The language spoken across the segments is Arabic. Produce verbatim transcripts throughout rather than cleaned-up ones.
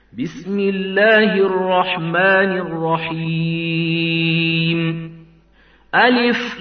بسم الله الرحمن الرحيم ألف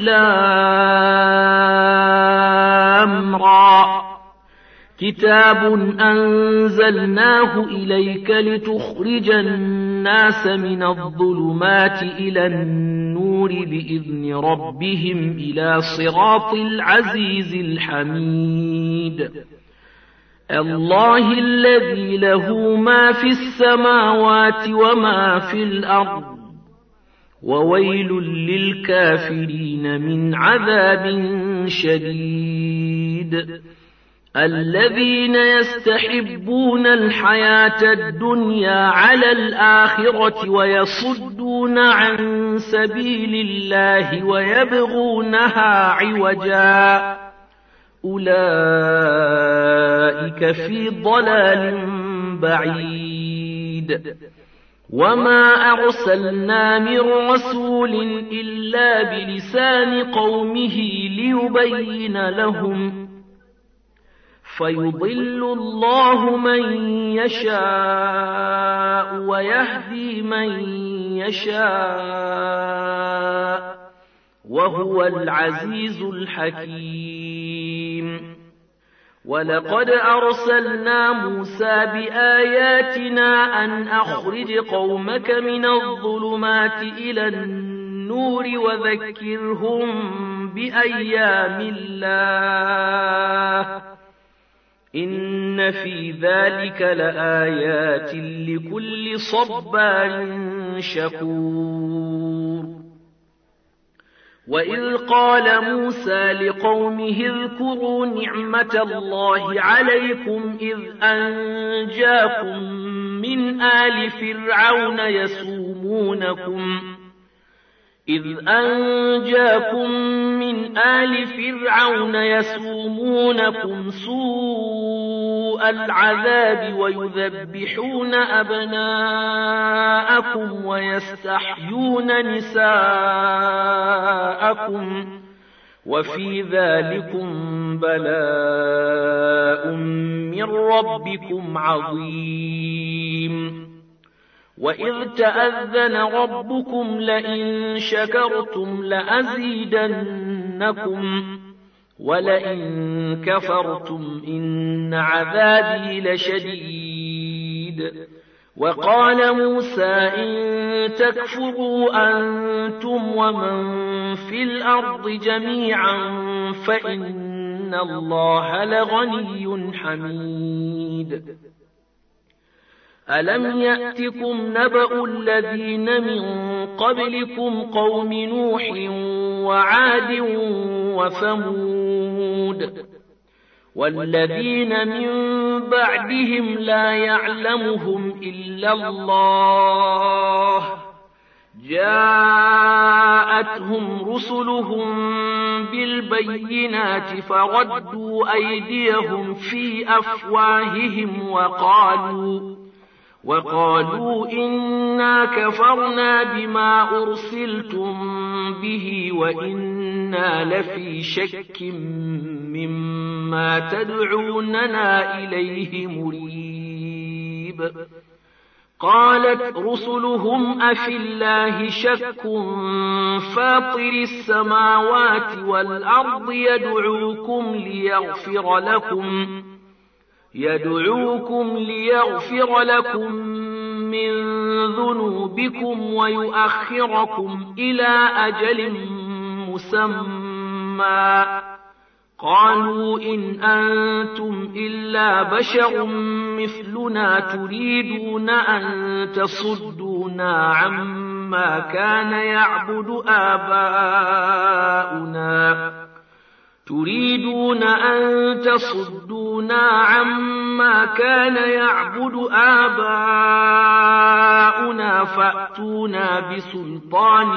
لام را كتاب أنزلناه إليك لتخرج الناس من الظلمات إلى النور بإذن ربهم إلى صراط العزيز الحميد الله الذي له ما في السماوات وما في الأرض وويل للكافرين من عذاب شديد الذين يستحبون الحياة الدنيا على الآخرة ويصدون عن سبيل الله ويبغونها عوجا أولئك في ضلال بعيد وما أرسلنا من رسول إلا بلسان قومه ليبين لهم فيضل الله من يشاء ويهدي من يشاء وهو العزيز الحكيم ولقد أرسلنا موسى بآياتنا أن أخرج قومك من الظلمات إلى النور وذكرهم بأيام الله إن في ذلك لآيات لكل صبار شكور وإذ قال موسى لقومه اذكروا نعمة الله عليكم إذ أنجاكم من آل فرعون يسومونكم إذ أنجاكم من آل فرعون يسومونكم سوء العذاب ويذبحون أبناءكم ويستحيون نساءكم وفي ذلكم بلاء من ربكم عظيم وإذ تأذن ربكم لئن شكرتم لأزيدنكم ولئن كفرتم إن عذابي لشديد وقال موسى إن تكفروا أنتم ومن في الأرض جميعا فإن الله لغني حميد ألم يأتكم نبأ الذين من قبلكم قوم نوح وعاد وثمود والذين من بعدهم لا يعلمهم إلا الله جاءتهم رسلهم بالبينات فردوا أيديهم في أفواههم وقالوا وقالوا إنا كفرنا بما أرسلتم به وإنا لفي شك مما تدعوننا إليه مريب قالت رسلهم أفي الله شك فاطر السماوات والأرض يدعوكم ليغفر لكم يدعوكم ليغفر لكم من ذنوبكم ويؤخركم إلى أجل مسمى قالوا إن أنتم إلا بشر مثلنا تريدون أن تصدونا عما كان يعبد آباؤنا تريدون أن تصدونا عما كان يعبد آباؤنا فأتونا بسلطان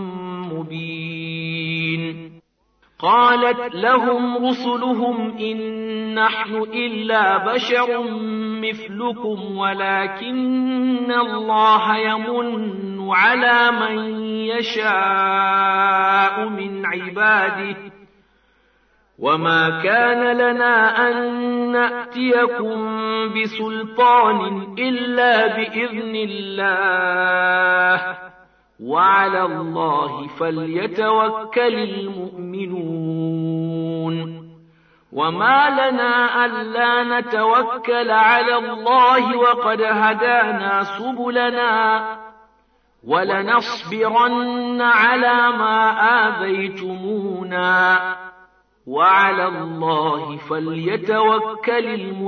مبين قالت لهم رسلهم إن نحن إلا بشر مثلكم ولكن الله يمن على من يشاء من عباده وما كان لنا أن نأتيكم بسلطان إلا بإذن الله وعلى الله فليتوكل المؤمنون وما لنا ألا نتوكل على الله وقد هدانا سبلنا ولنصبرن على ما آذيتمونا وعلى الله فليتوكل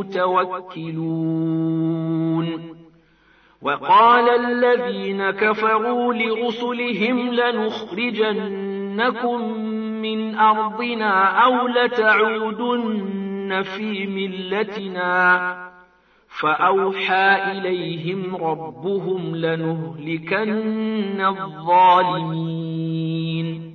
المتوكلون وقال الذين كفروا لرسلهم لنخرجنكم من أرضنا أو لتعودن في ملتنا فأوحى إليهم ربهم لنهلكن الظالمين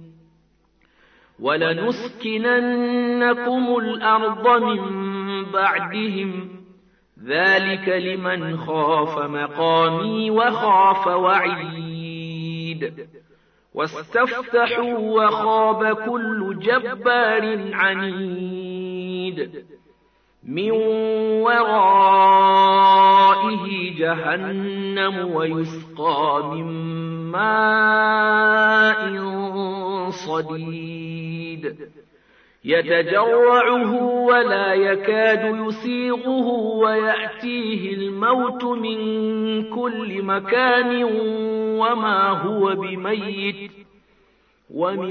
ولنسكننكم الأرض من بعدهم ذلك لمن خاف مقامي وخاف وعيد واستفتحوا وخاب كل جبار عنيد من ورائه جهنم ويسقى من ماء صديد يتجرعه ولا يكاد يسيغه ويأتيه الموت من كل مكان وما هو بميت ومن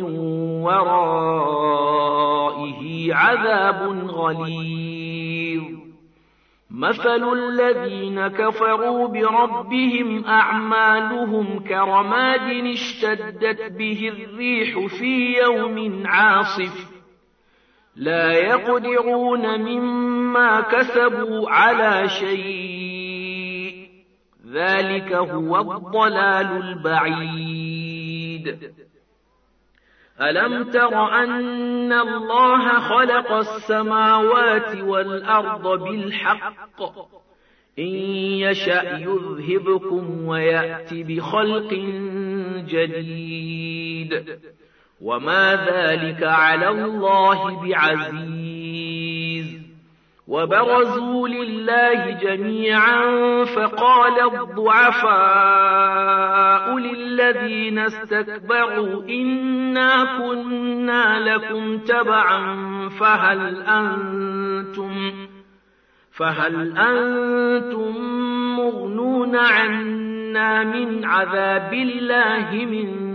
ورائه عذاب غليظ مثل الذين كفروا بربهم أعمالهم كرماد اشتدت به الريح في يوم عاصف لا يقدرون مما كسبوا على شيء ذلك هو الضلال البعيد ألم تر أن الله خلق السماوات والأرض بالحق إن يشأ يذهبكم ويأتي بخلق جديد وما ذلك على الله بعزيز وبرزوا لله جميعا فقال الضعفاء للذين استكبروا إنا كنا لكم تبعا فهل أنتم فهل أنتم مغنون عنا من عذاب الله من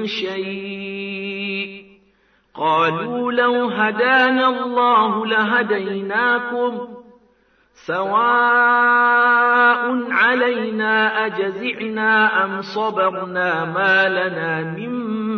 شيء قالوا لو هدانا الله لهديناكم سواء علينا أجزعنا أم صبرنا ما لنا من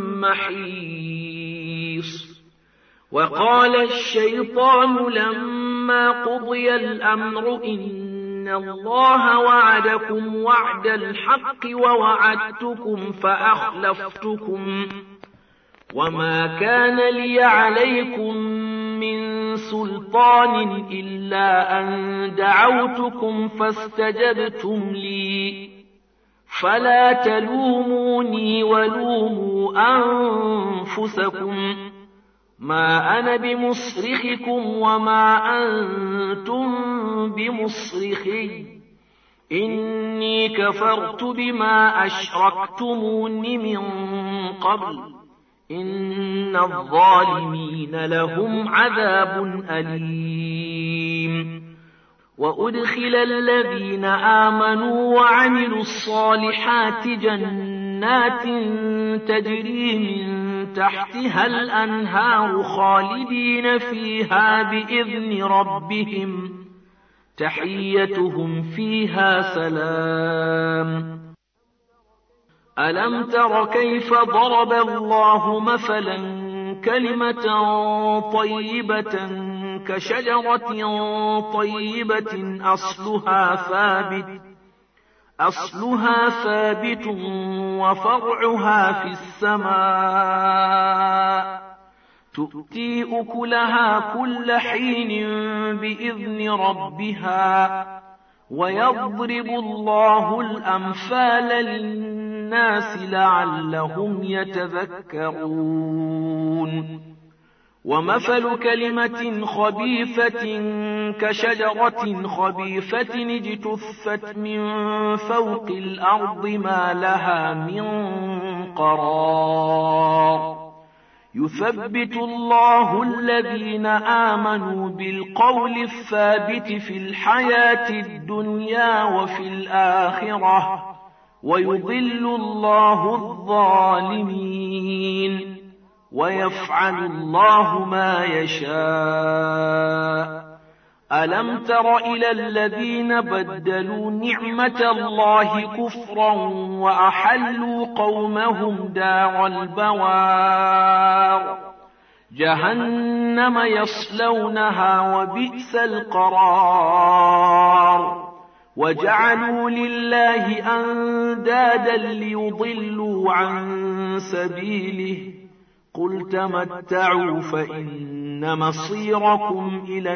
محيص وقال الشيطان لما قضي الأمر إن الله وعدكم وعد الحق ووعدتكم فأخلفتكم وما كان لي عليكم من سلطان إلا أن دعوتكم فاستجبتم لي فلا تلوموني ولوموا أنفسكم ما أنا بمصرخكم وما أنتم بمصرخي إني كفرت بما أشركتمون من قبل إن الظالمين لهم عذاب أليم وأدخل الذين آمنوا وعملوا الصالحات جنات تجري من تحتها الأنهار خالدين فيها بإذن ربهم تحيتهم فيها سلام ألم تر كيف ضرب الله مثلا كلمة طيبة كشجرة طيبة أصلها ثابت أصلها ثابت وفرعها في السماء تؤتي أكلها كل حين بإذن ربها ويضرب الله الأمثال للناس لعلهم يتذكرون ومثل كلمة خبيثة كشجرة خبيثة اجتثت من فوق الأرض ما لها من قرار يثبت الله الذين آمنوا بالقول الثابت في الحياة الدنيا وفي الآخرة ويضل الله الظالمين ويفعل الله ما يشاء. ألم تر إلى الذين بدلوا نعمة الله كفرا وأحلوا قومهم دار البوار جهنم يصلونها وبئس القرار وجعلوا لله أندادا ليضلوا عن سبيله قل تمتعوا فإن مصيركم إلى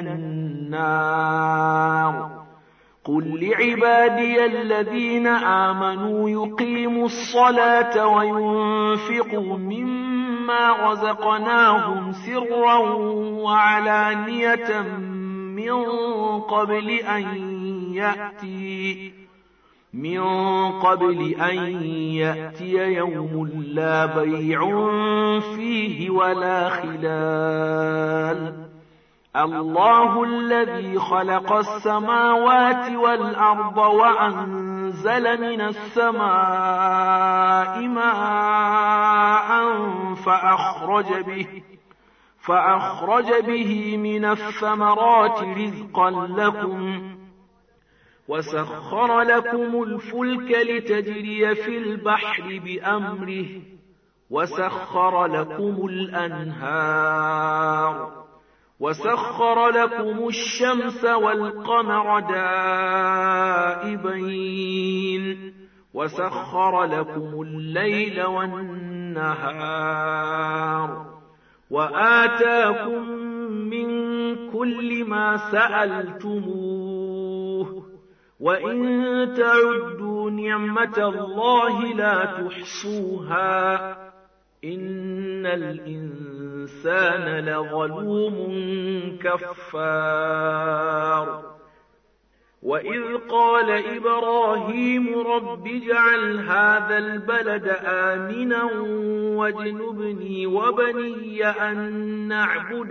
النار قل لعبادي الذين آمنوا يقيموا الصلاة وينفقوا مما رزقناهم سرا وعلانية من قبل أن يأتي من قبل أن يأتي يوم لا بيع فيه ولا خلال الله الذي خلق السماوات والأرض وأنزل من السماء ماء فأخرج به فأخرج به من الثمرات رزقا لكم وسخر لكم الفلك لتجري في البحر بأمره وسخر لكم الأنهار وسخر لكم الشمس والقمر دائبين وسخر لكم الليل والنهار وآتاكم من كل ما سألتموه وإن تعدوا نعمة الله لا تحصوها إن الإنسان لظلوم كفار وإذ قال إبراهيم رب اجعل هذا البلد آمنا واجنبني وبني أن نعبد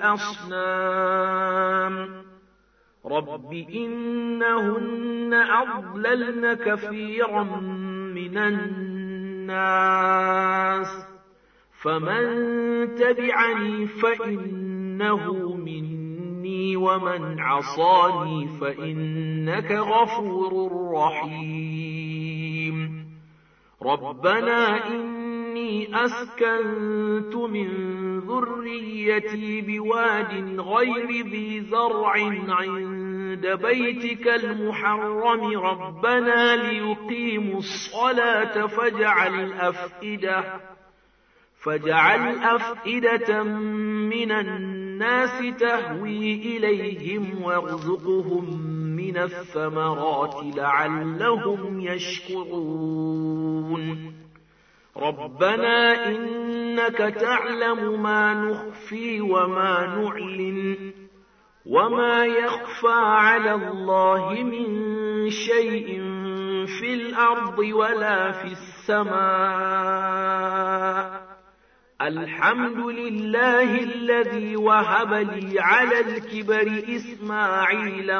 الأصنام رب إنهن أضللن كثيرا من الناس فمن تبعني فإنه مني ومن عصاني فإنك غفور رحيم ربنا إني أسكنت من ذريتي بواد غير ذي زرع عند بيتك المحرم ربنا ليقيموا الصلاة فاجعل أفئدة فاجعل أفئدة من الناس تهوي إليهم وارزقهم من الثمرات لعلهم يشكرون ربنا إنك تعلم ما نخفي وما نعلن وما يخفى على الله من شيء في الأرض ولا في السماء الحمد لله الذي وهب لي على الكبر إسماعيل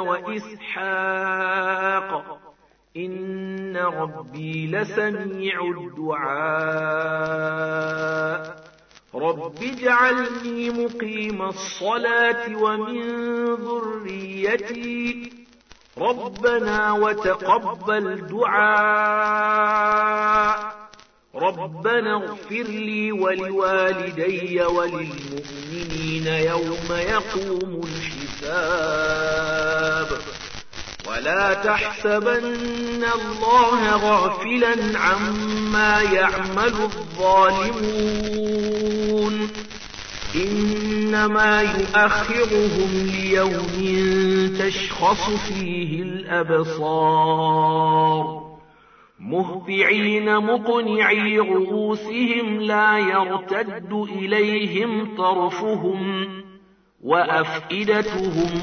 وإسحاق إن ربي لسميع الدعاء رب اجعلني مقيم الصلاة ومن ذريتي ربنا وتقبل دعاء ربنا اغفر لي ولوالدي وللمؤمنين يوم يقوم الحساب ولا تحسبن الله غافلا عما يعمل الظالمون إنما يؤخرهم ليوم تشخص فيه الأبصار مهطعين مقنعي رؤوسهم لا يرتد إليهم طرفهم وأفئدتهم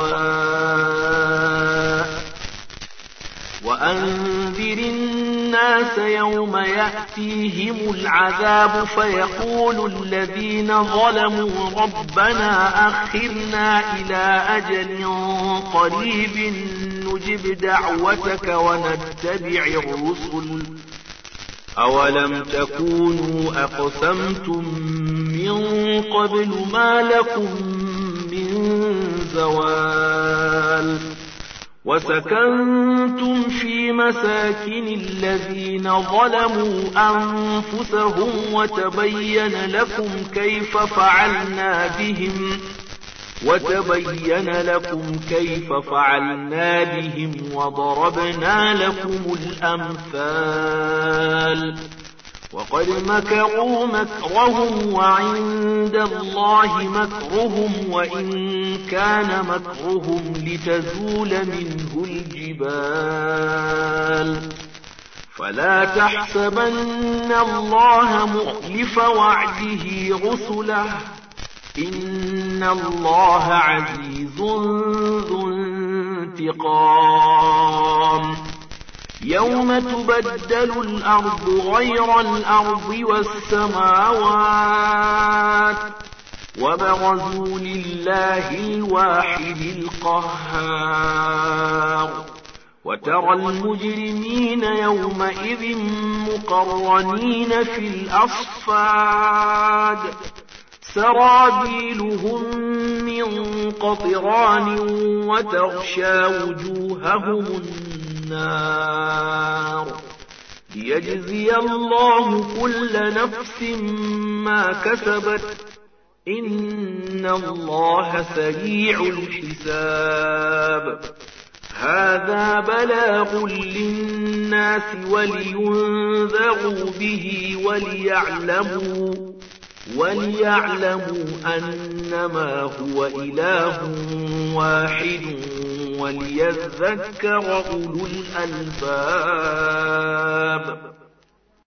هواء وأنذر الناس يوم يأتيهم العذاب فيقول الذين ظلموا ربنا أخرنا إلى أجل قريب نجب دعوتك ونتبع الرسل أولم تكونوا أقسمتم من قبل ما لكم من زوال وسكنتم في مساكن الذين ظلموا أنفسهم وتبين لكم كيف فعلنا بهم وتبين لكم كيف فعلنا بهم وضربنا لكم الأمثال وقد مكروا مكرهم وعند الله مكرهم وإن كان مكرهم لتزول منه الجبال فلا تحسبن الله مخلف وعده رسله إن الله عزيز ذو انتقام يوم تبدل الأرض غير الأرض والسماوات وبرزوا لله الواحد القهار وترى المجرمين يومئذ مقرنين في الأصفاد سرابيلهم من قطران وتغشى وجوههم النار ليجزي الله كل نفس ما كسبت إن الله سريع الحساب هذا بلاغ للناس ولينذروا به وليعلموا وليعلموا أنما هو إله واحد وليذكر أولو الألباب